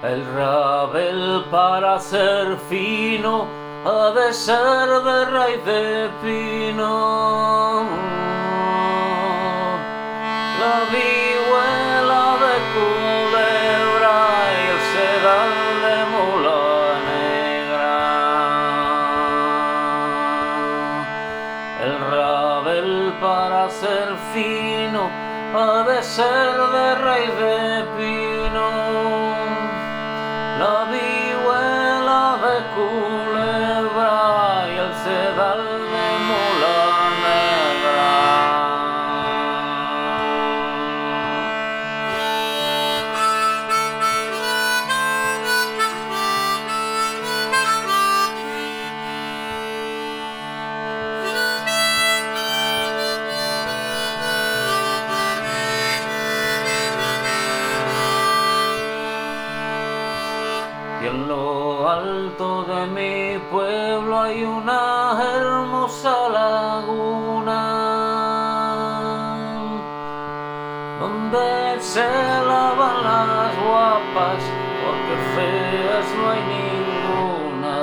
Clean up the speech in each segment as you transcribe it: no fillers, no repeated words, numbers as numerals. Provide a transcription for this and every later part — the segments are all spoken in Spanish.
El rabel para ser fino ha de ser de raíz de pino. La vihuela de culebra y el sedal de mula negra. El rabel para ser fino ha de ser de raíz de pino. La vihuela de culebra y el sedal de mula negra. Y en lo alto de mi pueblo hay una hermosa laguna donde se lavan las guapas, porque feas no hay ninguna.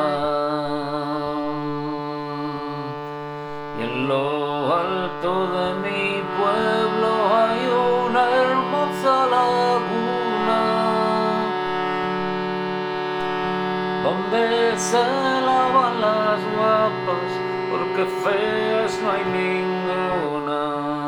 Y en lo alto de mi pueblo hay una hermosa laguna donde se lavan las guapas, porque feas no hay ninguna.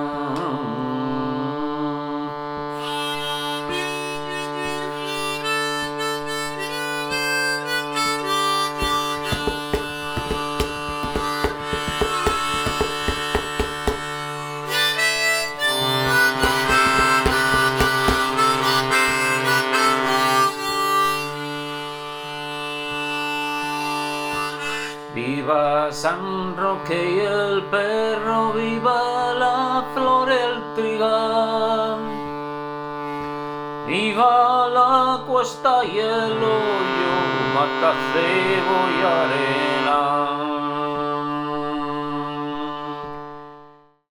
Viva San Roque y el perro, viva la flor, el trigal, viva la cuesta y el hoyo, Matacebo y Arena.